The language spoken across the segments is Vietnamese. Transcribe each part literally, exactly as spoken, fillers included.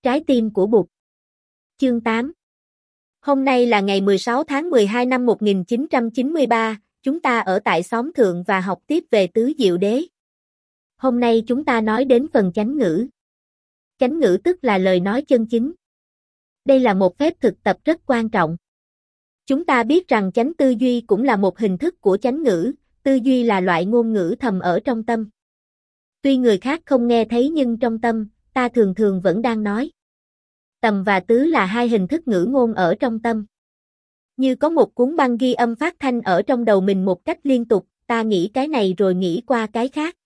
Trái tim của Bụt. Chương tám. Hôm nay là ngày mười sáu tháng mười hai năm một nghìn chín trăm chín mươi ba, chúng ta ở tại xóm thượng và học tiếp về tứ diệu đế. Hôm nay chúng ta nói đến phần chánh ngữ. Chánh ngữ tức là lời nói chân chính. Đây là một phép thực tập rất quan trọng. Chúng ta biết rằng chánh tư duy cũng là một hình thức của chánh ngữ, tư duy là loại ngôn ngữ thầm ở trong tâm. Tuy người khác không nghe thấy nhưng trong tâm, ta thường thường vẫn đang nói. Tầm và tứ là hai hình thức ngữ ngôn ở trong tâm. Như có một cuốn băng ghi âm phát thanh ở trong đầu mình một cách liên tục, ta nghĩ cái này rồi nghĩ qua cái khác.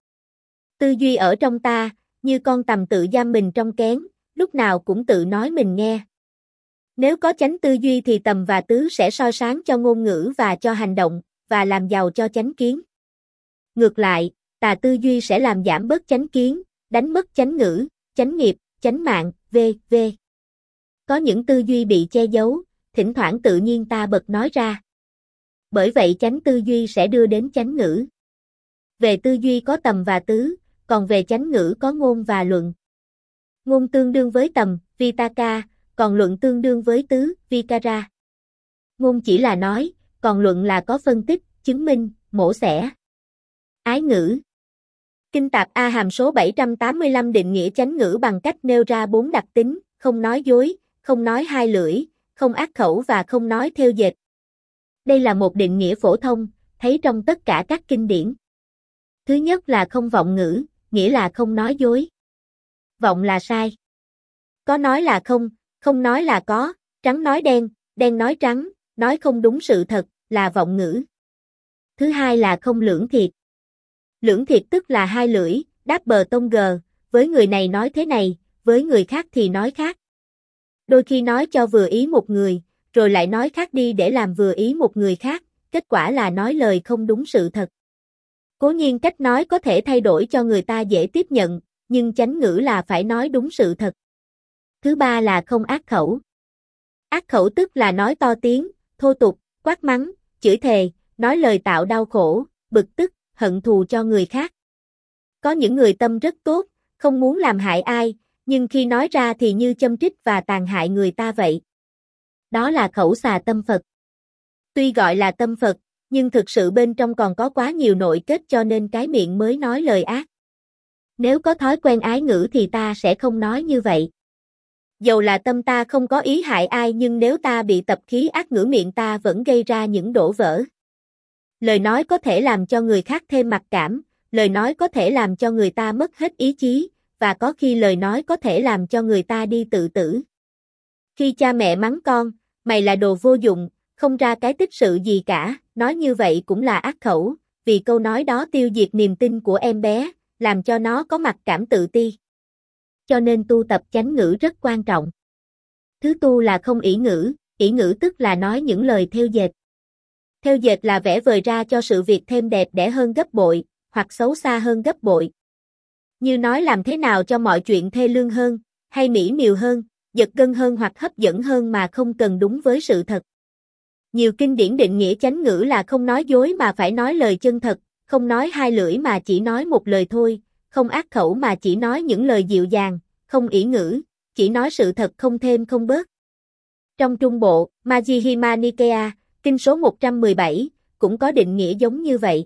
Tư duy ở trong ta, như con tằm tự giam mình trong kén, lúc nào cũng tự nói mình nghe. Nếu có chánh tư duy thì tầm và tứ sẽ soi sáng cho ngôn ngữ và cho hành động, và làm giàu cho chánh kiến. Ngược lại, tà tư duy sẽ làm giảm bớt chánh kiến, đánh mất chánh ngữ, chánh nghiệp, chánh mạng, vân vân. Có những tư duy bị che giấu, thỉnh thoảng tự nhiên ta bật nói ra. Bởi vậy chánh tư duy sẽ đưa đến chánh ngữ. Về tư duy có tầm và tứ, còn về chánh ngữ có ngôn và luận. Ngôn tương đương với tầm, vitaka, còn luận tương đương với tứ, vikara. Ngôn chỉ là nói, còn luận là có phân tích, chứng minh, mổ xẻ. Ái ngữ. Kinh Tạp A Hàm số bảy trăm tám mươi lăm định nghĩa chánh ngữ bằng cách nêu ra bốn đặc tính, không nói dối, không nói hai lưỡi, không ác khẩu và không nói thêu dệt. Đây là một định nghĩa phổ thông, thấy trong tất cả các kinh điển. Thứ nhất là không vọng ngữ, nghĩa là không nói dối. Vọng là sai. Có nói là không, không nói là có, trắng nói đen, đen nói trắng, nói không đúng sự thật, là vọng ngữ. Thứ hai là không lưỡng thiệt. Lưỡng thiệt tức là hai lưỡi, đáp bờ tông gờ, với người này nói thế này, với người khác thì nói khác. Đôi khi nói cho vừa ý một người, rồi lại nói khác đi để làm vừa ý một người khác, kết quả là nói lời không đúng sự thật. Cố nhiên cách nói có thể thay đổi cho người ta dễ tiếp nhận, nhưng chánh ngữ là phải nói đúng sự thật. Thứ ba là không ác khẩu. Ác khẩu tức là nói to tiếng, thô tục, quát mắng, chửi thề, nói lời tạo đau khổ, bực tức, hận thù cho người khác. Có những người tâm rất tốt, không muốn làm hại ai, nhưng khi nói ra thì như châm trích và tàn hại người ta vậy. Đó là khẩu xà tâm Phật. Tuy gọi là tâm Phật, nhưng thực sự bên trong còn có quá nhiều nội kết cho nên cái miệng mới nói lời ác. Nếu có thói quen ái ngữ thì ta sẽ không nói như vậy. Dầu là tâm ta không có ý hại ai nhưng nếu ta bị tập khí ác ngữ miệng ta vẫn gây ra những đổ vỡ. Lời nói có thể làm cho người khác thêm mặc cảm, lời nói có thể làm cho người ta mất hết ý chí, và có khi lời nói có thể làm cho người ta đi tự tử. Khi cha mẹ mắng con, mày là đồ vô dụng, không ra cái tích sự gì cả, nói như vậy cũng là ác khẩu, vì câu nói đó tiêu diệt niềm tin của em bé, làm cho nó có mặc cảm tự ti. Cho nên tu tập chánh ngữ rất quan trọng. Thứ tu là không ỷ ngữ, ỷ ngữ tức là nói những lời thêu dệt. Thêu dệt là vẽ vời ra cho sự việc thêm đẹp đẽ hơn gấp bội, hoặc xấu xa hơn gấp bội. Như nói làm thế nào cho mọi chuyện thê lương hơn, hay mỹ miều hơn, giật gân hơn hoặc hấp dẫn hơn mà không cần đúng với sự thật. Nhiều kinh điển định nghĩa chánh ngữ là không nói dối mà phải nói lời chân thật, không nói hai lưỡi mà chỉ nói một lời thôi, không ác khẩu mà chỉ nói những lời dịu dàng, không ỷ ngữ, chỉ nói sự thật không thêm không bớt. Trong Trung Bộ, Majjhima Nikaya, kinh số một trăm mười bảy, cũng có định nghĩa giống như vậy.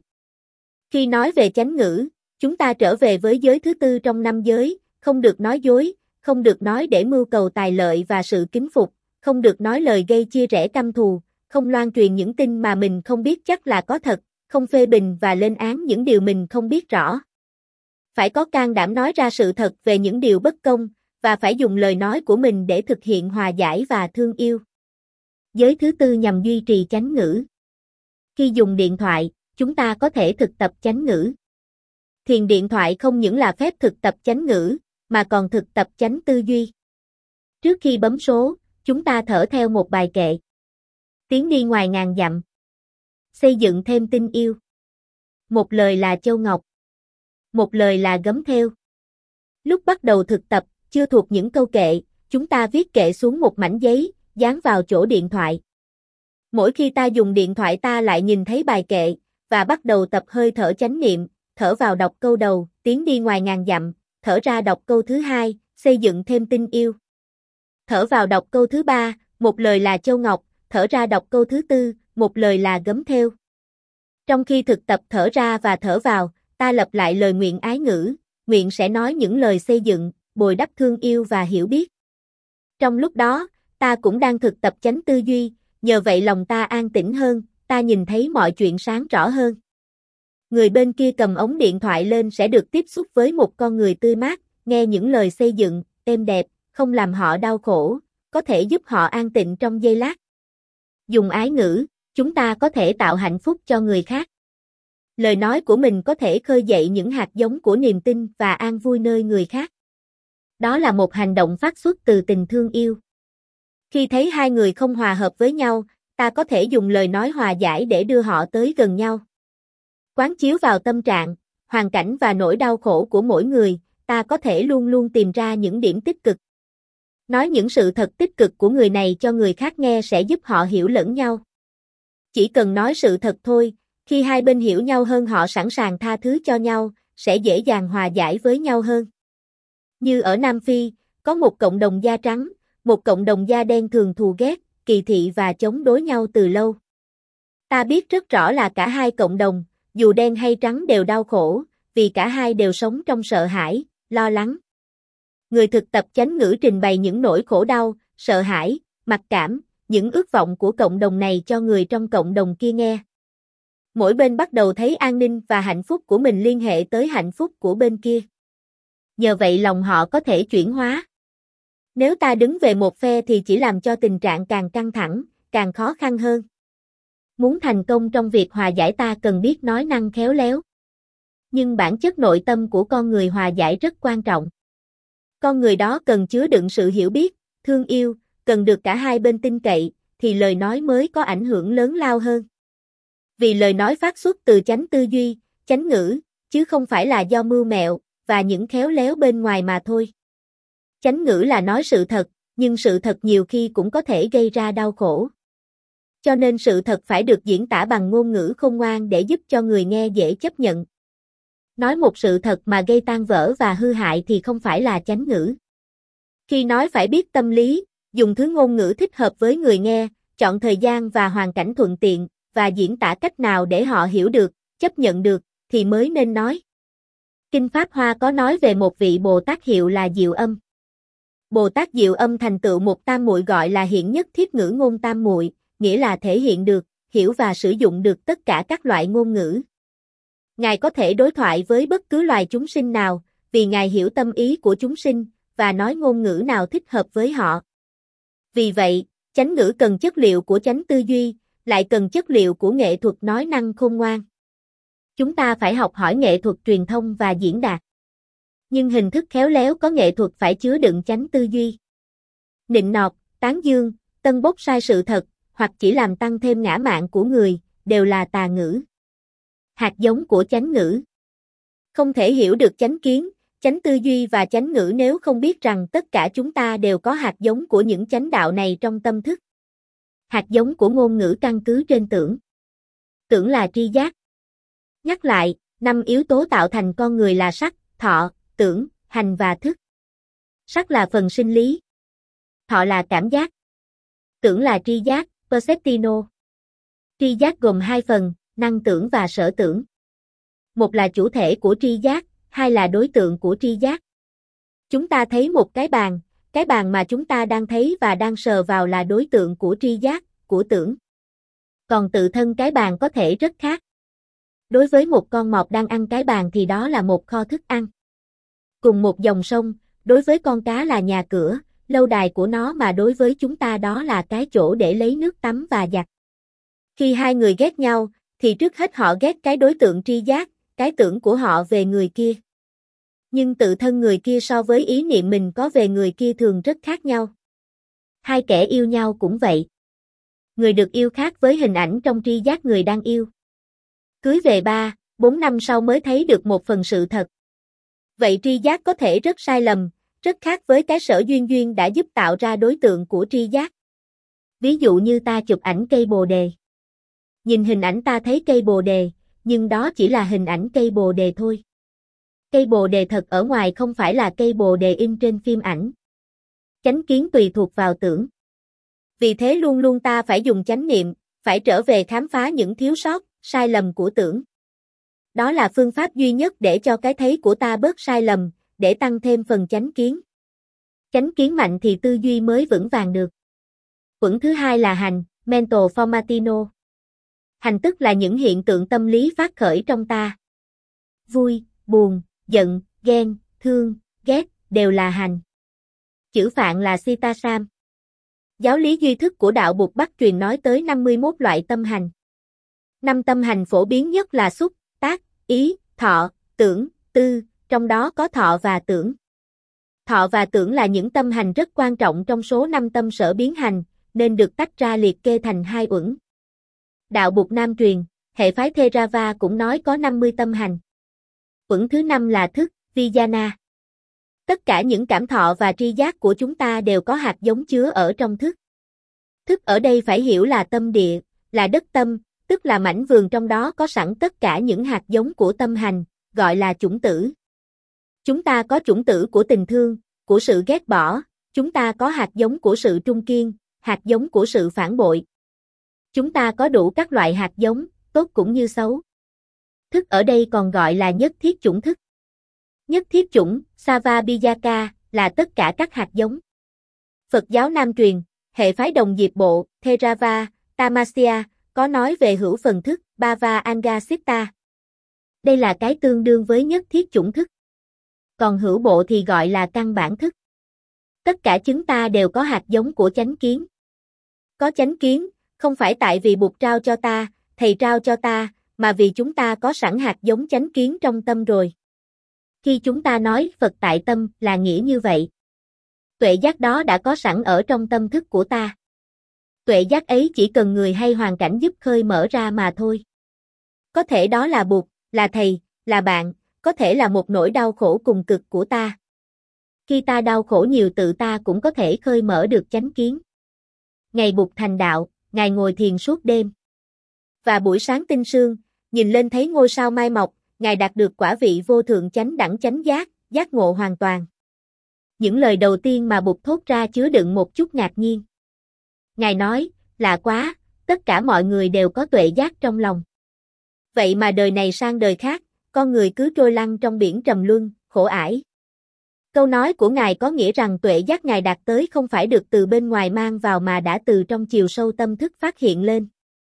Khi nói về chánh ngữ, chúng ta trở về với giới thứ tư trong năm giới, không được nói dối, không được nói để mưu cầu tài lợi và sự kính phục, không được nói lời gây chia rẽ căm thù, không loan truyền những tin mà mình không biết chắc là có thật, không phê bình và lên án những điều mình không biết rõ. Phải có can đảm nói ra sự thật về những điều bất công, và phải dùng lời nói của mình để thực hiện hòa giải và thương yêu. Giới thứ tư nhằm duy trì chánh ngữ. Khi dùng điện thoại, chúng ta có thể thực tập chánh ngữ. Thiền điện thoại không những là phép thực tập chánh ngữ, mà còn thực tập chánh tư duy. Trước khi bấm số, chúng ta thở theo một bài kệ. Tiếng đi ngoài ngàn dặm. Xây dựng thêm tình yêu. Một lời là châu ngọc. Một lời là gấm thêu. Lúc bắt đầu thực tập, chưa thuộc những câu kệ, chúng ta viết kệ xuống một mảnh giấy, dán vào chỗ điện thoại. Mỗi khi ta dùng điện thoại ta lại nhìn thấy bài kệ, và bắt đầu tập hơi thở chánh niệm, thở vào đọc câu đầu, tiếng đi ngoài ngàn dặm, thở ra đọc câu thứ hai, xây dựng thêm tình yêu. Thở vào đọc câu thứ ba, một lời là châu ngọc, thở ra đọc câu thứ tư, một lời là gấm thêu. Trong khi thực tập thở ra và thở vào, ta lặp lại lời nguyện ái ngữ, nguyện sẽ nói những lời xây dựng, bồi đắp thương yêu và hiểu biết. Trong lúc đó, ta cũng đang thực tập chánh tư duy, nhờ vậy lòng ta an tĩnh hơn, ta nhìn thấy mọi chuyện sáng rõ hơn. Người bên kia cầm ống điện thoại lên sẽ được tiếp xúc với một con người tươi mát, nghe những lời xây dựng, êm đẹp, không làm họ đau khổ, có thể giúp họ an tịnh trong giây lát. Dùng ái ngữ, chúng ta có thể tạo hạnh phúc cho người khác. Lời nói của mình có thể khơi dậy những hạt giống của niềm tin và an vui nơi người khác. Đó là một hành động phát xuất từ tình thương yêu. Khi thấy hai người không hòa hợp với nhau, ta có thể dùng lời nói hòa giải để đưa họ tới gần nhau. Quán chiếu vào tâm trạng, hoàn cảnh và nỗi đau khổ của mỗi người, ta có thể luôn luôn tìm ra những điểm tích cực. Nói những sự thật tích cực của người này cho người khác nghe sẽ giúp họ hiểu lẫn nhau. Chỉ cần nói sự thật thôi, khi hai bên hiểu nhau hơn họ sẵn sàng tha thứ cho nhau, sẽ dễ dàng hòa giải với nhau hơn. Như ở Nam Phi, có một cộng đồng da trắng, một cộng đồng da đen thường thù ghét, kỳ thị và chống đối nhau từ lâu. Ta biết rất rõ là cả hai cộng đồng, dù đen hay trắng đều đau khổ, vì cả hai đều sống trong sợ hãi, lo lắng. Người thực tập chánh ngữ trình bày những nỗi khổ đau, sợ hãi, mặc cảm, những ước vọng của cộng đồng này cho người trong cộng đồng kia nghe. Mỗi bên bắt đầu thấy an ninh và hạnh phúc của mình liên hệ tới hạnh phúc của bên kia. Nhờ vậy lòng họ có thể chuyển hóa. Nếu ta đứng về một phe thì chỉ làm cho tình trạng càng căng thẳng, càng khó khăn hơn. Muốn thành công trong việc hòa giải ta cần biết nói năng khéo léo. Nhưng bản chất nội tâm của con người hòa giải rất quan trọng. Con người đó cần chứa đựng sự hiểu biết, thương yêu, cần được cả hai bên tin cậy, thì lời nói mới có ảnh hưởng lớn lao hơn. Vì lời nói phát xuất từ chánh tư duy, chánh ngữ, chứ không phải là do mưu mẹo, và những khéo léo bên ngoài mà thôi. Chánh ngữ là nói sự thật, nhưng sự thật nhiều khi cũng có thể gây ra đau khổ. Cho nên sự thật phải được diễn tả bằng ngôn ngữ khôn ngoan để giúp cho người nghe dễ chấp nhận. Nói một sự thật mà gây tan vỡ và hư hại thì không phải là chánh ngữ. Khi nói phải biết tâm lý, dùng thứ ngôn ngữ thích hợp với người nghe, chọn thời gian và hoàn cảnh thuận tiện, và diễn tả cách nào để họ hiểu được, chấp nhận được, thì mới nên nói. Kinh Pháp Hoa có nói về một vị Bồ Tát hiệu là Diệu Âm. Bồ Tát Diệu Âm thành tựu một tam muội gọi là hiện nhất thiết ngữ ngôn tam muội, nghĩa là thể hiện được, hiểu và sử dụng được tất cả các loại ngôn ngữ. Ngài có thể đối thoại với bất cứ loài chúng sinh nào, vì Ngài hiểu tâm ý của chúng sinh, và nói ngôn ngữ nào thích hợp với họ. Vì vậy, chánh ngữ cần chất liệu của chánh tư duy, lại cần chất liệu của nghệ thuật nói năng khôn ngoan. Chúng ta phải học hỏi nghệ thuật truyền thông và diễn đạt. Nhưng hình thức khéo léo có nghệ thuật phải chứa đựng chánh tư duy. Nịnh nọt, tán dương, tân bốc sai sự thật, hoặc chỉ làm tăng thêm ngã mạn của người, đều là tà ngữ. Hạt giống của chánh ngữ. Không thể hiểu được chánh kiến, chánh tư duy và chánh ngữ nếu không biết rằng tất cả chúng ta đều có hạt giống của những chánh đạo này trong tâm thức. Hạt giống của ngôn ngữ căn cứ trên tưởng. Tưởng là tri giác. Nhắc lại, năm yếu tố tạo thành con người là sắc, thọ, tưởng, hành và thức. Sắc là phần sinh lý. Thọ là cảm giác. Tưởng là tri giác, perceptino. Tri giác gồm hai phần, năng tưởng và sở tưởng. Một là chủ thể của tri giác, hai là đối tượng của tri giác. Chúng ta thấy một cái bàn, cái bàn mà chúng ta đang thấy và đang sờ vào là đối tượng của tri giác, của tưởng. Còn tự thân cái bàn có thể rất khác. Đối với một con mọt đang ăn cái bàn thì đó là một kho thức ăn. Cùng một dòng sông, đối với con cá là nhà cửa, lâu đài của nó mà đối với chúng ta đó là cái chỗ để lấy nước tắm và giặt. Khi hai người ghét nhau, thì trước hết họ ghét cái đối tượng tri giác, cái tưởng của họ về người kia. Nhưng tự thân người kia so với ý niệm mình có về người kia thường rất khác nhau. Hai kẻ yêu nhau cũng vậy. Người được yêu khác với hình ảnh trong tri giác người đang yêu. Cưới về ba, bốn năm sau mới thấy được một phần sự thật. Vậy tri giác có thể rất sai lầm, rất khác với cái sở duyên duyên đã giúp tạo ra đối tượng của tri giác. Ví dụ như ta chụp ảnh cây bồ đề. Nhìn hình ảnh ta thấy cây bồ đề, nhưng đó chỉ là hình ảnh cây bồ đề thôi. Cây bồ đề thật ở ngoài không phải là cây bồ đề in trên phim ảnh. Chánh kiến tùy thuộc vào tưởng. Vì thế luôn luôn ta phải dùng chánh niệm, phải trở về khám phá những thiếu sót, sai lầm của tưởng. Đó là phương pháp duy nhất để cho cái thấy của ta bớt sai lầm, để tăng thêm phần chánh kiến. Chánh kiến mạnh thì tư duy mới vững vàng được. Uẩn thứ hai là hành, mental formatino. Hành tức là những hiện tượng tâm lý phát khởi trong ta. Vui, buồn, giận, ghen, thương, ghét, đều là hành. Chữ Phạn là Sitasam. Giáo lý duy thức của đạo Bụt Bắc truyền nói tới năm mươi mốt loại tâm hành. Năm tâm hành phổ biến nhất là xúc, tác, ý, thọ, tưởng, tư, trong đó có thọ và tưởng. Thọ và tưởng là những tâm hành rất quan trọng trong số năm tâm sở biến hành, nên được tách ra liệt kê thành hai uẩn. Đạo Bụt Nam truyền, hệ phái Theravada cũng nói có năm mươi tâm hành. Uẩn thứ năm là thức, Vijnana. Tất cả những cảm thọ và tri giác của chúng ta đều có hạt giống chứa ở trong thức. Thức ở đây phải hiểu là tâm địa, là đất tâm, tức là mảnh vườn trong đó có sẵn tất cả những hạt giống của tâm hành, gọi là chủng tử. Chúng ta có chủng tử của tình thương, của sự ghét bỏ, chúng ta có hạt giống của sự trung kiên, hạt giống của sự phản bội. Chúng ta có đủ các loại hạt giống, tốt cũng như xấu. Thức ở đây còn gọi là nhất thiết chủng thức. Nhất thiết chủng, Savabhiyaka, là tất cả các hạt giống. Phật giáo Nam truyền, hệ phái Đồng Diệp Bộ, Theravada, Tamasya, có nói về hữu phần thức, Bhava Anga Sitta. Đây là cái tương đương với nhất thiết chủng thức. Còn hữu bộ thì gọi là căn bản thức. Tất cả chúng ta đều có hạt giống của chánh kiến. Có chánh kiến, không phải tại vì Bụt trao cho ta, thầy trao cho ta, mà vì chúng ta có sẵn hạt giống chánh kiến trong tâm rồi. Khi chúng ta nói Phật tại tâm là nghĩa như vậy. Tuệ giác đó đã có sẵn ở trong tâm thức của ta. Tuệ giác ấy chỉ cần người hay hoàn cảnh giúp khơi mở ra mà thôi. Có thể đó là Bụt, là thầy, là bạn, có thể là một nỗi đau khổ cùng cực của ta. Khi ta đau khổ nhiều tự ta cũng có thể khơi mở được chánh kiến. Ngày Bụt thành đạo, Ngài ngồi thiền suốt đêm. Và buổi sáng tinh sương, nhìn lên thấy ngôi sao mai mọc, Ngài đạt được quả vị vô thượng chánh đẳng chánh giác, giác ngộ hoàn toàn. Những lời đầu tiên mà Bụt thốt ra chứa đựng một chút ngạc nhiên. Ngài nói, lạ quá, tất cả mọi người đều có tuệ giác trong lòng. Vậy mà đời này sang đời khác, con người cứ trôi lăn trong biển trầm luân, khổ ải. Câu nói của Ngài có nghĩa rằng tuệ giác Ngài đạt tới không phải được từ bên ngoài mang vào mà đã từ trong chiều sâu tâm thức phát hiện lên.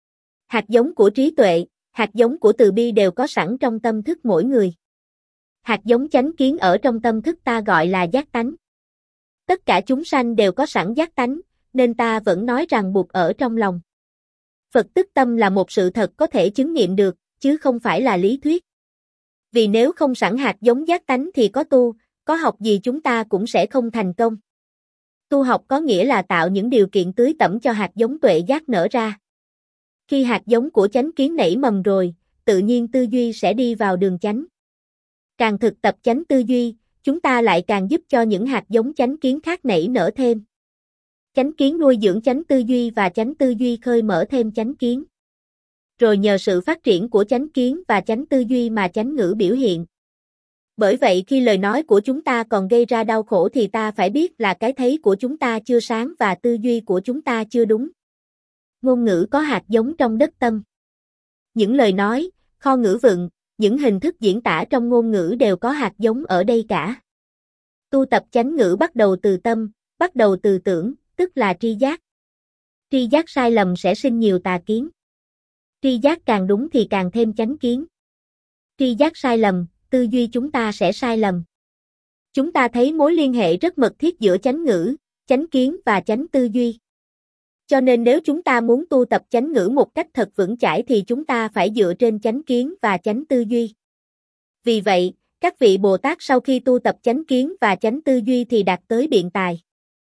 Hạt giống của trí tuệ, hạt giống của từ bi đều có sẵn trong tâm thức mỗi người. Hạt giống chánh kiến ở trong tâm thức ta gọi là giác tánh. Tất cả chúng sanh đều có sẵn giác tánh, nên ta vẫn nói rằng Bụt ở trong lòng. Phật tức tâm là một sự thật có thể chứng nghiệm được, chứ không phải là lý thuyết. Vì nếu không sẵn hạt giống giác tánh thì có tu, có học gì chúng ta cũng sẽ không thành công. Tu học có nghĩa là tạo những điều kiện tưới tẩm cho hạt giống tuệ giác nở ra. Khi hạt giống của chánh kiến nảy mầm rồi, tự nhiên tư duy sẽ đi vào đường chánh. Càng thực tập chánh tư duy, chúng ta lại càng giúp cho những hạt giống chánh kiến khác nảy nở thêm. Chánh kiến nuôi dưỡng chánh tư duy và chánh tư duy khơi mở thêm chánh kiến. Rồi nhờ sự phát triển của chánh kiến và chánh tư duy mà chánh ngữ biểu hiện. Bởi vậy khi lời nói của chúng ta còn gây ra đau khổ thì ta phải biết là cái thấy của chúng ta chưa sáng và tư duy của chúng ta chưa đúng. Ngôn ngữ có hạt giống trong đất tâm. Những lời nói, kho ngữ vựng, những hình thức diễn tả trong ngôn ngữ đều có hạt giống ở đây cả. Tu tập chánh ngữ bắt đầu từ tâm, bắt đầu từ tưởng, tức là tri giác. Tri giác sai lầm sẽ sinh nhiều tà kiến. Tri giác càng đúng thì càng thêm chánh kiến. Tri giác sai lầm, tư duy chúng ta sẽ sai lầm. Chúng ta thấy mối liên hệ rất mật thiết giữa chánh ngữ, chánh kiến và chánh tư duy. Cho nên nếu chúng ta muốn tu tập chánh ngữ một cách thật vững chãi thì chúng ta phải dựa trên chánh kiến và chánh tư duy. Vì vậy, các vị Bồ Tát sau khi tu tập chánh kiến và chánh tư duy thì đạt tới biện tài.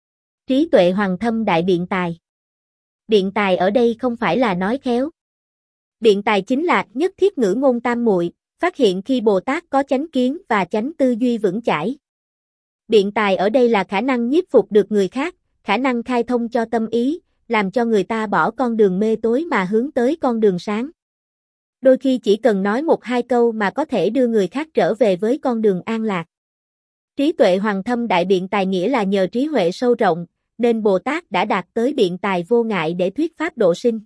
Trí tuệ hoàng thâm đại biện tài. Biện tài ở đây không phải là nói khéo. Biện tài chính là nhất thiết ngữ ngôn tam muội, phát hiện khi Bồ Tát có chánh kiến và chánh tư duy vững chãi. Biện tài ở đây là khả năng nhiếp phục được người khác, khả năng khai thông cho tâm ý, làm cho người ta bỏ con đường mê tối mà hướng tới con đường sáng. Đôi khi chỉ cần nói một hai câu mà có thể đưa người khác trở về với con đường an lạc. Trí tuệ hoàng thâm đại biện tài nghĩa là nhờ trí huệ sâu rộng, nên Bồ Tát đã đạt tới biện tài vô ngại để thuyết pháp độ sinh.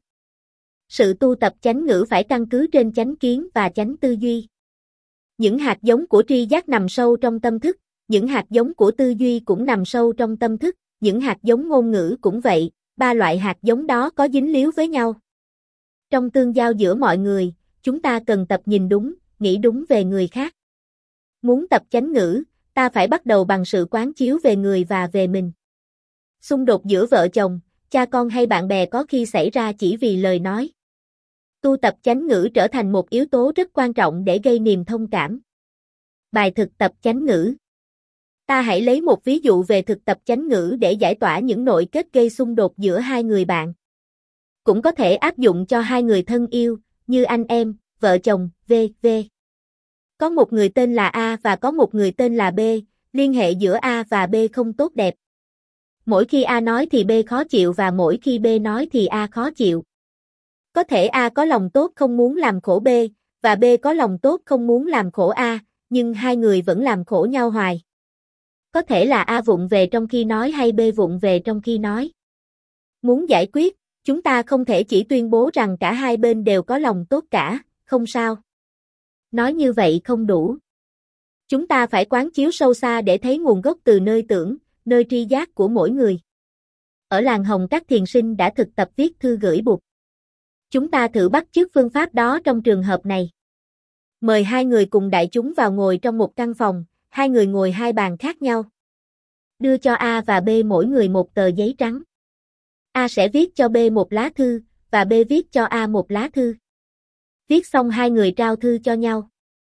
Sự tu tập chánh ngữ phải căn cứ trên chánh kiến và chánh tư duy. Những hạt giống của tri giác nằm sâu trong tâm thức, những hạt giống của tư duy cũng nằm sâu trong tâm thức, những hạt giống ngôn ngữ cũng vậy, ba loại hạt giống đó có dính líu với nhau. Trong tương giao giữa mọi người, chúng ta cần tập nhìn đúng, nghĩ đúng về người khác. Muốn tập chánh ngữ, ta phải bắt đầu bằng sự quán chiếu về người và về mình. Xung đột giữa vợ chồng, cha con hay bạn bè có khi xảy ra chỉ vì lời nói. Tu tập chánh ngữ trở thành một yếu tố rất quan trọng để gây niềm thông cảm. Bài thực tập chánh ngữ. Ta hãy lấy một ví dụ về thực tập chánh ngữ để giải tỏa những nội kết gây xung đột giữa hai người bạn. Cũng có thể áp dụng cho hai người thân yêu, như anh em, vợ chồng, vân vân. Có một người tên là A và có một người tên là B, liên hệ giữa A và B không tốt đẹp. Mỗi khi A nói thì B khó chịu và mỗi khi B nói thì A khó chịu. Có thể A có lòng tốt không muốn làm khổ B, và B có lòng tốt không muốn làm khổ A, nhưng hai người vẫn làm khổ nhau hoài. Có thể là A vụng về trong khi nói hay B vụng về trong khi nói. Muốn giải quyết, chúng ta không thể chỉ tuyên bố rằng cả hai bên đều có lòng tốt cả, không sao. Nói như vậy không đủ. Chúng ta phải quán chiếu sâu xa để thấy nguồn gốc từ nơi tưởng, nơi tri giác của mỗi người. Ở làng Hồng các thiền sinh đã thực tập viết thư gửi Bụt. Chúng ta thử bắt chước phương pháp đó trong trường hợp này. Mời hai người cùng đại chúng vào ngồi trong một căn phòng, hai người ngồi hai bàn khác nhau. Đưa cho A và B mỗi người một tờ giấy trắng. A sẽ viết cho B một lá thư, và B viết cho A một lá thư. Viết xong hai người trao thư cho nhau.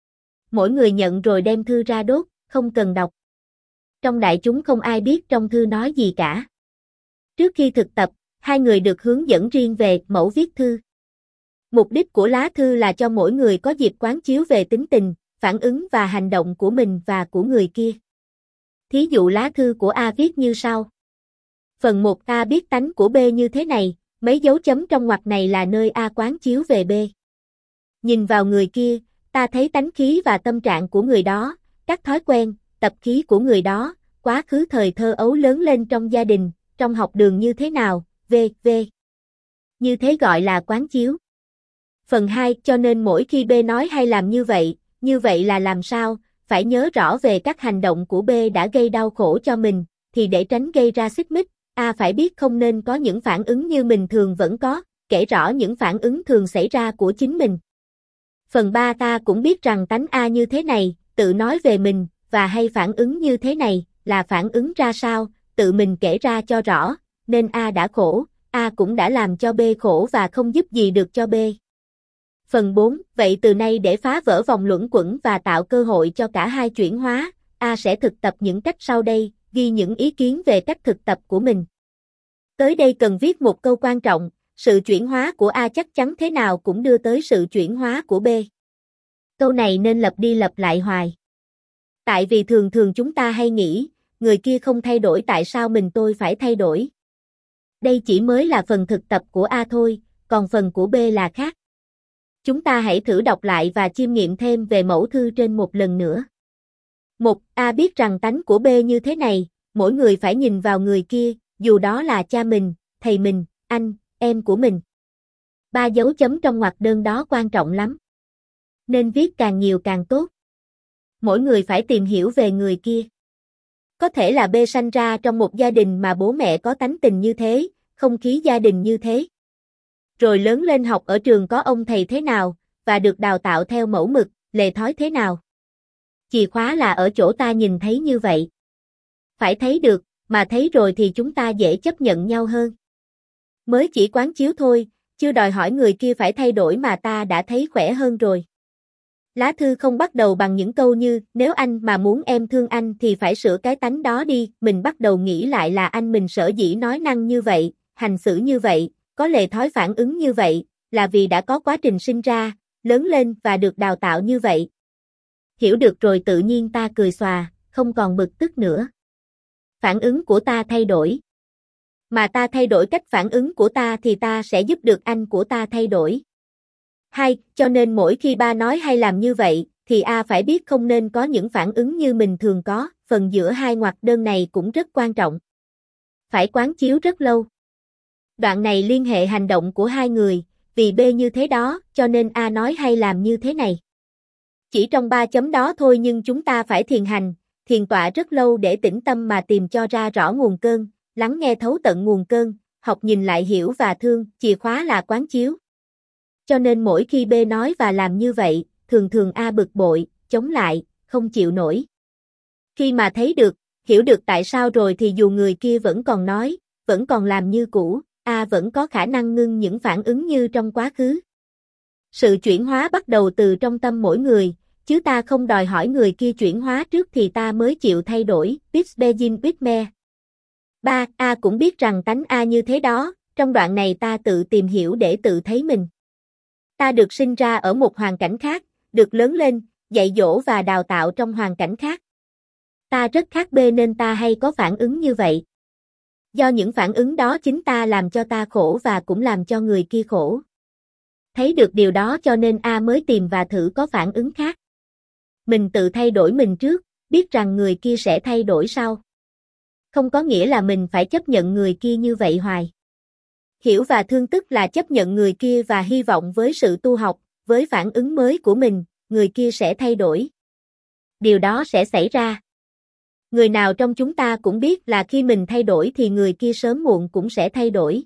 Mỗi người nhận rồi đem thư ra đốt, không cần đọc. Trong đại chúng không ai biết trong thư nói gì cả. Trước khi thực tập, hai người được hướng dẫn riêng về mẫu viết thư. Mục đích của lá thư là cho mỗi người có dịp quán chiếu về tính tình, phản ứng và hành động của mình và của người kia. Thí dụ lá thư của A viết như sau. Phần một A biết tánh của B như thế này, mấy dấu chấm trong ngoặc này là nơi A quán chiếu về B. Nhìn vào người kia, ta thấy tánh khí và tâm trạng của người đó, các thói quen, tập khí của người đó, quá khứ thời thơ ấu lớn lên trong gia đình, trong học đường như thế nào, vân vân. Như thế gọi là quán chiếu. Phần hai, cho nên mỗi khi B nói hay làm như vậy, như vậy là làm sao, phải nhớ rõ về các hành động của B đã gây đau khổ cho mình, thì để tránh gây ra xích mích, A phải biết không nên có những phản ứng như mình thường vẫn có, kể rõ những phản ứng thường xảy ra của chính mình. Phần ba, ta cũng biết rằng tánh A như thế này, tự nói về mình, và hay phản ứng như thế này, là phản ứng ra sao, tự mình kể ra cho rõ, nên A đã khổ, A cũng đã làm cho B khổ và không giúp gì được cho B. Phần bốn, vậy từ nay để phá vỡ vòng luẩn quẩn và tạo cơ hội cho cả hai chuyển hóa, A sẽ thực tập những cách sau đây, ghi những ý kiến về cách thực tập của mình. Tới đây cần viết một câu quan trọng, sự chuyển hóa của A chắc chắn thế nào cũng đưa tới sự chuyển hóa của B. Câu này nên lặp đi lặp lại hoài. Tại vì thường thường chúng ta hay nghĩ, người kia không thay đổi tại sao mình tôi phải thay đổi. Đây chỉ mới là phần thực tập của A thôi, còn phần của B là khác. Chúng ta hãy thử đọc lại và chiêm nghiệm thêm về mẫu thư trên một lần nữa. một. A biết rằng tánh của B như thế này, mỗi người phải nhìn vào người kia, dù đó là cha mình, thầy mình, anh, em của mình. Ba dấu chấm trong ngoặc đơn đó quan trọng lắm. Nên viết càng nhiều càng tốt. Mỗi người phải tìm hiểu về người kia. Có thể là B sanh ra trong một gia đình mà bố mẹ có tánh tình như thế, không khí gia đình như thế. Rồi lớn lên học ở trường có ông thầy thế nào, và được đào tạo theo mẫu mực, lề thói thế nào. Chìa khóa là ở chỗ ta nhìn thấy như vậy. Phải thấy được, mà thấy rồi thì chúng ta dễ chấp nhận nhau hơn. Mới chỉ quán chiếu thôi, chưa đòi hỏi người kia phải thay đổi mà ta đã thấy khỏe hơn rồi. Lá thư không bắt đầu bằng những câu như, nếu anh mà muốn em thương anh thì phải sửa cái tánh đó đi, mình bắt đầu nghĩ lại là anh mình sở dĩ nói năng như vậy, hành xử như vậy, có lề thói phản ứng như vậy, là vì đã có quá trình sinh ra, lớn lên và được đào tạo như vậy. Hiểu được rồi tự nhiên ta cười xòa, không còn bực tức nữa. Phản ứng của ta thay đổi. Mà ta thay đổi cách phản ứng của ta thì ta sẽ giúp được anh của ta thay đổi. Hai, cho nên mỗi khi ba nói hay làm như vậy, thì A phải biết không nên có những phản ứng như mình thường có, phần giữa hai ngoặc đơn này cũng rất quan trọng. Phải quán chiếu rất lâu. Đoạn này liên hệ hành động của hai người, vì B như thế đó, cho nên A nói hay làm như thế này. Chỉ trong ba chấm đó thôi nhưng chúng ta phải thiền hành, thiền tọa rất lâu để tĩnh tâm mà tìm cho ra rõ nguồn cơn, lắng nghe thấu tận nguồn cơn, học nhìn lại hiểu và thương, chìa khóa là quán chiếu. Cho nên mỗi khi B nói và làm như vậy, thường thường A bực bội, chống lại, không chịu nổi. Khi mà thấy được, hiểu được tại sao rồi thì dù người kia vẫn còn nói, vẫn còn làm như cũ, A vẫn có khả năng ngưng những phản ứng như trong quá khứ. Sự chuyển hóa bắt đầu từ trong tâm mỗi người, chứ ta không đòi hỏi người kia chuyển hóa trước thì ta mới chịu thay đổi. Pittsbegin Pitme. ba. A cũng biết rằng tánh A như thế đó, trong đoạn này ta tự tìm hiểu để tự thấy mình. Ta được sinh ra ở một hoàn cảnh khác, được lớn lên, dạy dỗ và đào tạo trong hoàn cảnh khác. Ta rất khác B nên ta hay có phản ứng như vậy. Do những phản ứng đó chính ta làm cho ta khổ và cũng làm cho người kia khổ. Thấy được điều đó cho nên A mới tìm và thử có phản ứng khác. Mình tự thay đổi mình trước, biết rằng người kia sẽ thay đổi sau. Không có nghĩa là mình phải chấp nhận người kia như vậy hoài. Hiểu và thương tức là chấp nhận người kia và hy vọng với sự tu học, với phản ứng mới của mình, người kia sẽ thay đổi. Điều đó sẽ xảy ra. Người nào trong chúng ta cũng biết là khi mình thay đổi thì người kia sớm muộn cũng sẽ thay đổi.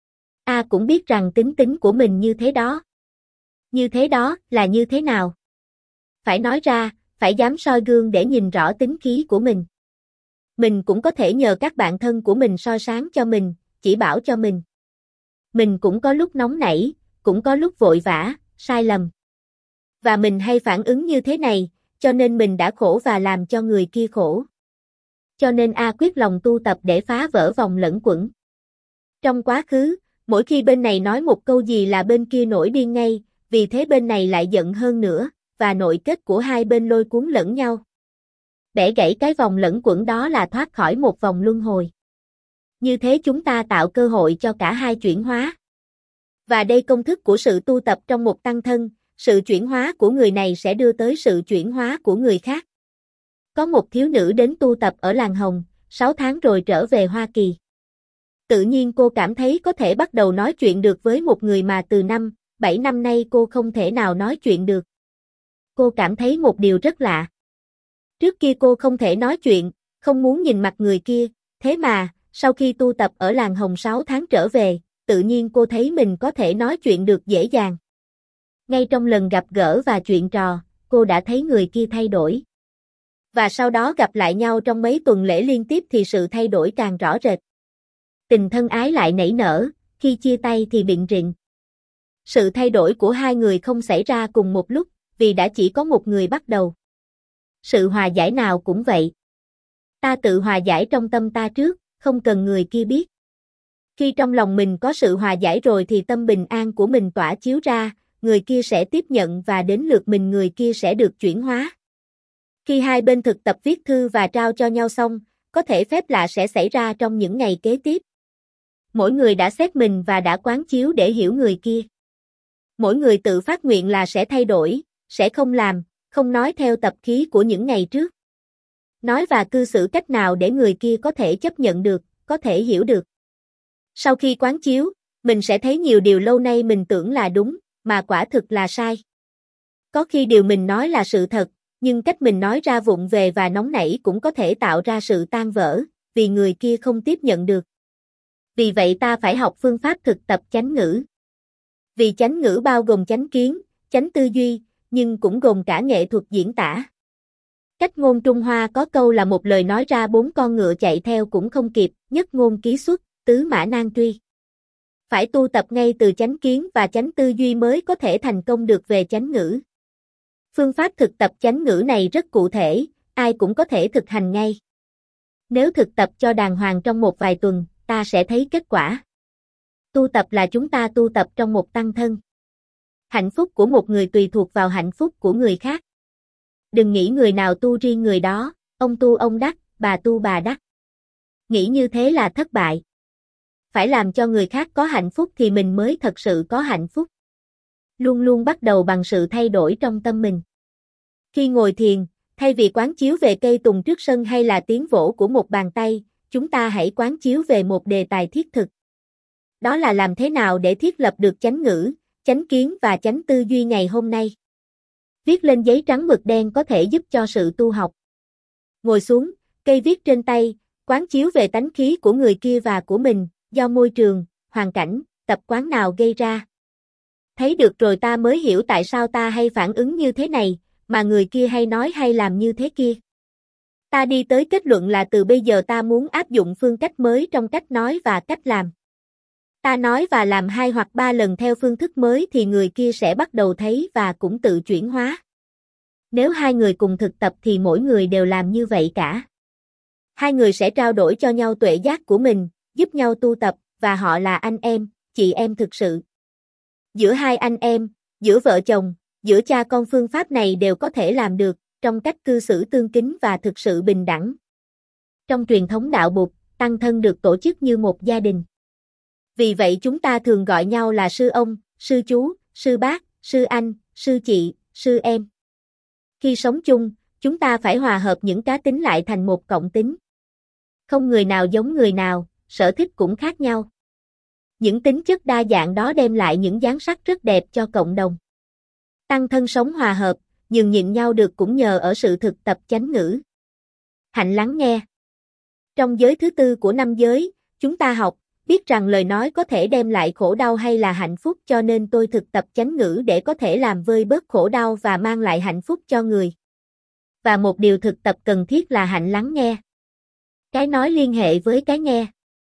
A cũng biết rằng tính tính của mình như thế đó. Như thế đó là như thế nào? Phải nói ra, phải dám soi gương để nhìn rõ tính khí của mình. Mình cũng có thể nhờ các bạn thân của mình soi sáng cho mình, chỉ bảo cho mình. Mình cũng có lúc nóng nảy, cũng có lúc vội vã, sai lầm. Và mình hay phản ứng như thế này, cho nên mình đã khổ và làm cho người kia khổ. Cho nên A quyết lòng tu tập để phá vỡ vòng lẫn quẩn. Trong quá khứ, mỗi khi bên này nói một câu gì là bên kia nổi điên ngay, vì thế bên này lại giận hơn nữa, và nội kết của hai bên lôi cuốn lẫn nhau. Bẻ gãy cái vòng lẫn quẩn đó là thoát khỏi một vòng luân hồi. Như thế chúng ta tạo cơ hội cho cả hai chuyển hóa. Và đây công thức của sự tu tập trong một tăng thân, sự chuyển hóa của người này sẽ đưa tới sự chuyển hóa của người khác. Có một thiếu nữ đến tu tập ở làng Hồng, sáu tháng rồi trở về Hoa Kỳ. Tự nhiên cô cảm thấy có thể bắt đầu nói chuyện được với một người mà từ năm, bảy năm nay cô không thể nào nói chuyện được. Cô cảm thấy một điều rất lạ. Trước kia cô không thể nói chuyện, không muốn nhìn mặt người kia, thế mà, sau khi tu tập ở làng Hồng sáu tháng trở về, tự nhiên cô thấy mình có thể nói chuyện được dễ dàng. Ngay trong lần gặp gỡ và chuyện trò, cô đã thấy người kia thay đổi. Và sau đó gặp lại nhau trong mấy tuần lễ liên tiếp thì sự thay đổi càng rõ rệt. Tình thân ái lại nảy nở, khi chia tay thì biện rịnh. Sự thay đổi của hai người không xảy ra cùng một lúc, vì đã chỉ có một người bắt đầu. Sự hòa giải nào cũng vậy. Ta tự hòa giải trong tâm ta trước, không cần người kia biết. Khi trong lòng mình có sự hòa giải rồi thì tâm bình an của mình tỏa chiếu ra, người kia sẽ tiếp nhận và đến lượt mình người kia sẽ được chuyển hóa. Khi hai bên thực tập viết thư và trao cho nhau xong, có thể phép lạ sẽ xảy ra trong những ngày kế tiếp. Mỗi người đã xét mình và đã quán chiếu để hiểu người kia. Mỗi người tự phát nguyện là sẽ thay đổi, sẽ không làm, không nói theo tập khí của những ngày trước. Nói và cư xử cách nào để người kia có thể chấp nhận được, có thể hiểu được. Sau khi quán chiếu, mình sẽ thấy nhiều điều lâu nay mình tưởng là đúng, mà quả thực là sai. Có khi điều mình nói là sự thật, nhưng cách mình nói ra vụng về và nóng nảy cũng có thể tạo ra sự tan vỡ, vì người kia không tiếp nhận được. Vì vậy ta phải học phương pháp thực tập chánh ngữ. Vì chánh ngữ bao gồm chánh kiến, chánh tư duy, nhưng cũng gồm cả nghệ thuật diễn tả. Cách ngôn Trung Hoa có câu là một lời nói ra bốn con ngựa chạy theo cũng không kịp, nhất ngôn ký xuất, tứ mã nan truy. Phải tu tập ngay từ chánh kiến và chánh tư duy mới có thể thành công được về chánh ngữ. Phương pháp thực tập chánh ngữ này rất cụ thể, ai cũng có thể thực hành ngay. Nếu thực tập cho đàng hoàng trong một vài tuần, ta sẽ thấy kết quả. Tu tập là chúng ta tu tập trong một tăng thân. Hạnh phúc của một người tùy thuộc vào hạnh phúc của người khác. Đừng nghĩ người nào tu riêng người đó, ông tu ông đắc, bà tu bà đắc. Nghĩ như thế là thất bại. Phải làm cho người khác có hạnh phúc thì mình mới thật sự có hạnh phúc. Luôn luôn bắt đầu bằng sự thay đổi trong tâm mình. Khi ngồi thiền, Thay vì quán chiếu về cây tùng trước sân hay là tiếng vỗ của một bàn tay, chúng ta hãy quán chiếu về một đề tài thiết thực. Đó là làm thế nào để thiết lập được chánh ngữ, chánh kiến và chánh tư duy ngày hôm nay. Viết lên giấy trắng mực đen có thể giúp cho sự tu học. Ngồi xuống, cây viết trên tay, quán chiếu về tánh khí của người kia và của mình, do môi trường, hoàn cảnh, tập quán nào gây ra. Thấy được rồi ta mới hiểu tại sao ta hay phản ứng như thế này, mà người kia hay nói hay làm như thế kia. Ta đi tới kết luận là từ bây giờ ta muốn áp dụng phương cách mới trong cách nói và cách làm. Ta nói và làm hai hoặc ba lần theo phương thức mới thì người kia sẽ bắt đầu thấy và cũng tự chuyển hóa. Nếu hai người cùng thực tập thì mỗi người đều làm như vậy cả. Hai người sẽ trao đổi cho nhau tuệ giác của mình, giúp nhau tu tập, và họ là anh em, chị em thực sự. Giữa hai anh em, giữa vợ chồng, giữa cha con phương pháp này đều có thể làm được, trong cách cư xử tương kính và thực sự bình đẳng. Trong truyền thống đạo Bụt, tăng thân được tổ chức như một gia đình. Vì vậy chúng ta thường gọi nhau là sư ông, sư chú, sư bác, sư anh, sư chị, sư em. Khi sống chung, chúng ta phải hòa hợp những cá tính lại thành một cộng tính. Không người nào giống người nào, sở thích cũng khác nhau. Những tính chất đa dạng đó đem lại những dáng sắc rất đẹp cho cộng đồng. Tăng thân sống hòa hợp, nhường nhịn nhau được cũng nhờ ở sự thực tập chánh ngữ. Hạnh lắng nghe. Trong giới thứ tư của năm giới, chúng ta học, biết rằng lời nói có thể đem lại khổ đau hay là hạnh phúc, cho nên tôi thực tập chánh ngữ để có thể làm vơi bớt khổ đau và mang lại hạnh phúc cho người. Và một điều thực tập cần thiết là hạnh lắng nghe. Cái nói liên hệ với cái nghe.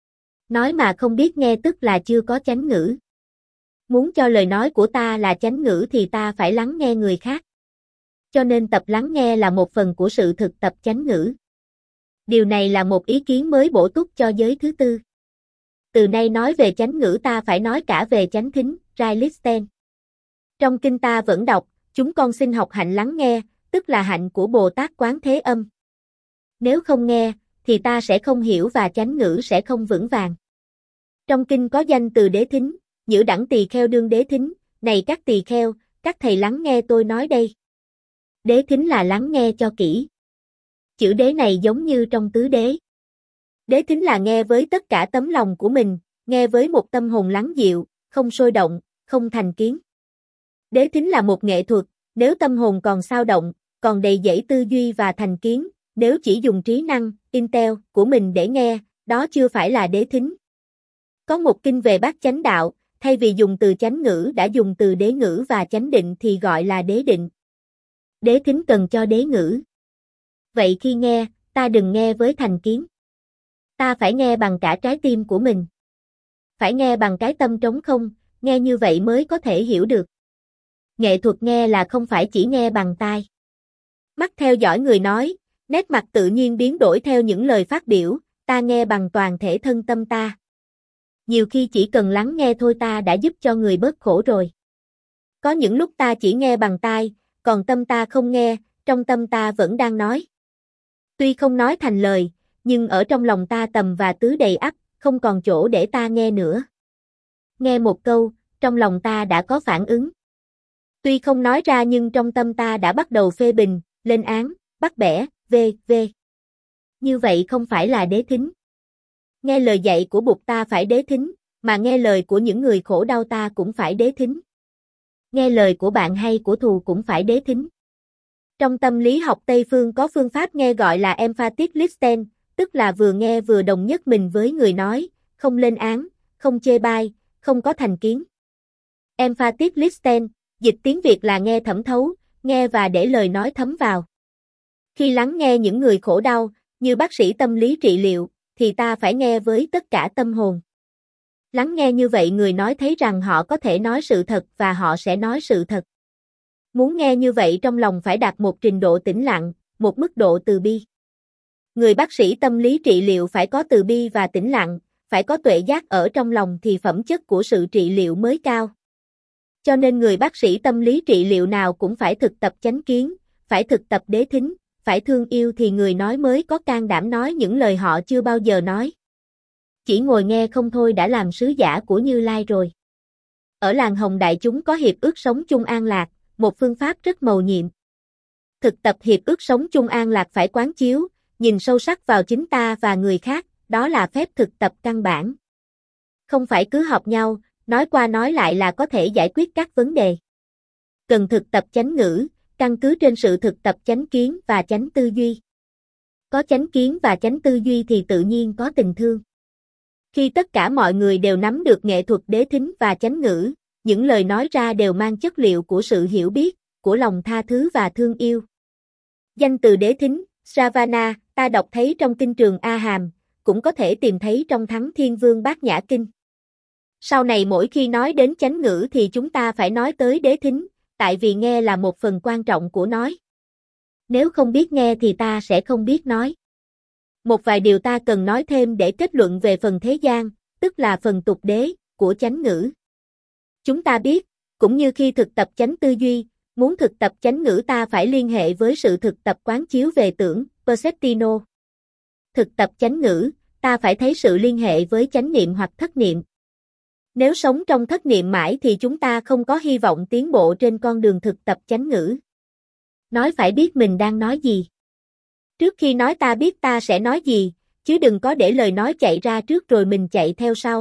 Nói mà không biết nghe tức là chưa có chánh ngữ. Muốn cho lời nói của ta là chánh ngữ thì ta phải lắng nghe người khác. Cho nên tập lắng nghe là một phần của sự thực tập chánh ngữ. Điều này là một ý kiến mới bổ túc cho giới thứ tư. Từ nay nói về chánh ngữ ta phải nói cả về chánh thính, Rai Listen. Trong kinh ta vẫn đọc, chúng con xin học hạnh lắng nghe, tức là hạnh của Bồ Tát Quán Thế Âm. Nếu không nghe, thì ta sẽ không hiểu và chánh ngữ sẽ không vững vàng. Trong kinh có danh từ đế thính, nhữ đẳng tỳ kheo đương đế thính, này các tỳ kheo, các thầy lắng nghe tôi nói đây. Đế thính là lắng nghe cho kỹ. Chữ đế này giống như trong tứ đế. Đế thính là nghe với tất cả tấm lòng của mình, nghe với một tâm hồn lắng dịu, không sôi động, không thành kiến. Đế thính là một nghệ thuật, nếu tâm hồn còn xao động, còn đầy dẫy tư duy và thành kiến, nếu chỉ dùng trí năng, intel của mình để nghe, đó chưa phải là đế thính. Có một kinh về bát chánh đạo, thay vì dùng từ chánh ngữ đã dùng từ đế ngữ và chánh định thì gọi là đế định. Đế thính cần cho đế ngữ. Vậy khi nghe, ta đừng nghe với thành kiến. Ta phải nghe bằng cả trái tim của mình. Phải nghe bằng cái tâm trống không, nghe như vậy mới có thể hiểu được. Nghệ thuật nghe là không phải chỉ nghe bằng tai. Mắt theo dõi người nói, nét mặt tự nhiên biến đổi theo những lời phát biểu, ta nghe bằng toàn thể thân tâm ta. Nhiều khi chỉ cần lắng nghe thôi ta đã giúp cho người bớt khổ rồi. Có những lúc ta chỉ nghe bằng tai, còn tâm ta không nghe, trong tâm ta vẫn đang nói. Tuy không nói thành lời, nhưng ở trong lòng ta tầm và tứ đầy ắp, không còn chỗ để ta nghe nữa. Nghe một câu, trong lòng ta đã có phản ứng. Tuy không nói ra nhưng trong tâm ta đã bắt đầu phê bình, lên án, bắt bẻ, vê, vê. Như vậy không phải là đế thính. Nghe lời dạy của Bụt ta phải đế thính, mà nghe lời của những người khổ đau ta cũng phải đế thính. Nghe lời của bạn hay của thù cũng phải đế thính. Trong tâm lý học Tây phương có phương pháp nghe gọi là emphatic listening, tức là vừa nghe vừa đồng nhất mình với người nói, không lên án, không chê bai, không có thành kiến. Emphatic listening, dịch tiếng Việt là nghe thẩm thấu, nghe và để lời nói thấm vào. Khi lắng nghe những người khổ đau, như bác sĩ tâm lý trị liệu, thì ta phải nghe với tất cả tâm hồn. Lắng nghe như vậy người nói thấy rằng họ có thể nói sự thật và họ sẽ nói sự thật. Muốn nghe như vậy trong lòng phải đạt một trình độ tĩnh lặng, một mức độ từ bi. Người bác sĩ tâm lý trị liệu phải có từ bi và tĩnh lặng, phải có tuệ giác ở trong lòng thì phẩm chất của sự trị liệu mới cao. Cho nên người bác sĩ tâm lý trị liệu nào cũng phải thực tập chánh kiến, phải thực tập đế thính, phải thương yêu thì người nói mới có can đảm nói những lời họ chưa bao giờ nói. Chỉ ngồi nghe không thôi đã làm sứ giả của Như Lai rồi. Ở làng Hồng đại chúng có hiệp ước sống chung an lạc, một phương pháp rất mầu nhiệm. Thực tập hiệp ước sống chung an lạc phải quán chiếu, nhìn sâu sắc vào chính ta và người khác, đó là phép thực tập căn bản. Không phải cứ học nhau, nói qua nói lại là có thể giải quyết các vấn đề. Cần thực tập chánh ngữ, căn cứ trên sự thực tập chánh kiến và chánh tư duy. Có chánh kiến và chánh tư duy thì tự nhiên có tình thương. Khi tất cả mọi người đều nắm được nghệ thuật đế thính và chánh ngữ, những lời nói ra đều mang chất liệu của sự hiểu biết, của lòng tha thứ và thương yêu. Danh từ đế thính, Sravana, ta đọc thấy trong kinh Trường A Hàm, cũng có thể tìm thấy trong Thắng Thiên Vương Bát Nhã Kinh. Sau này mỗi khi nói đến chánh ngữ thì chúng ta phải nói tới đế thính, tại vì nghe là một phần quan trọng của nói. Nếu không biết nghe thì ta sẽ không biết nói. Một vài điều ta cần nói thêm để kết luận về phần thế gian, tức là phần tục đế, của chánh ngữ. Chúng ta biết, cũng như khi thực tập chánh tư duy, muốn thực tập chánh ngữ ta phải liên hệ với sự thực tập quán chiếu về tưởng, perceptino. Thực tập chánh ngữ, ta phải thấy sự liên hệ với chánh niệm hoặc thất niệm. Nếu sống trong thất niệm mãi thì chúng ta không có hy vọng tiến bộ trên con đường thực tập chánh ngữ. Nói phải biết mình đang nói gì. Trước khi nói ta biết ta sẽ nói gì, chứ đừng có để lời nói chạy ra trước rồi mình chạy theo sau.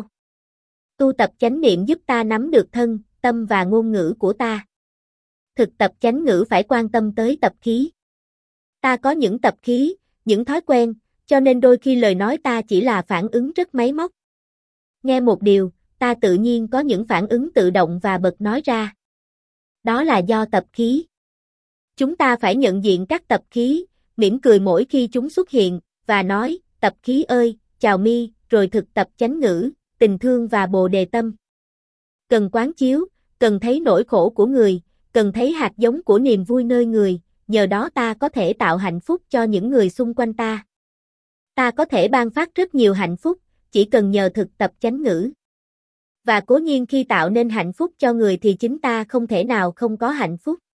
Tu tập chánh niệm giúp ta nắm được thân, tâm và ngôn ngữ của ta. Thực tập chánh ngữ phải quan tâm tới tập khí. Ta có những tập khí, những thói quen, cho nên đôi khi lời nói ta chỉ là phản ứng rất máy móc. Nghe một điều, ta tự nhiên có những phản ứng tự động và bật nói ra. Đó là do tập khí. Chúng ta phải nhận diện các tập khí, mỉm cười mỗi khi chúng xuất hiện, và nói, tập khí ơi, chào mi, rồi thực tập chánh ngữ, tình thương và bồ đề tâm. Cần quán chiếu, cần thấy nỗi khổ của người, cần thấy hạt giống của niềm vui nơi người, nhờ đó ta có thể tạo hạnh phúc cho những người xung quanh ta. Ta có thể ban phát rất nhiều hạnh phúc, chỉ cần nhờ thực tập chánh ngữ. Và cố nhiên khi tạo nên hạnh phúc cho người thì chính ta không thể nào không có hạnh phúc.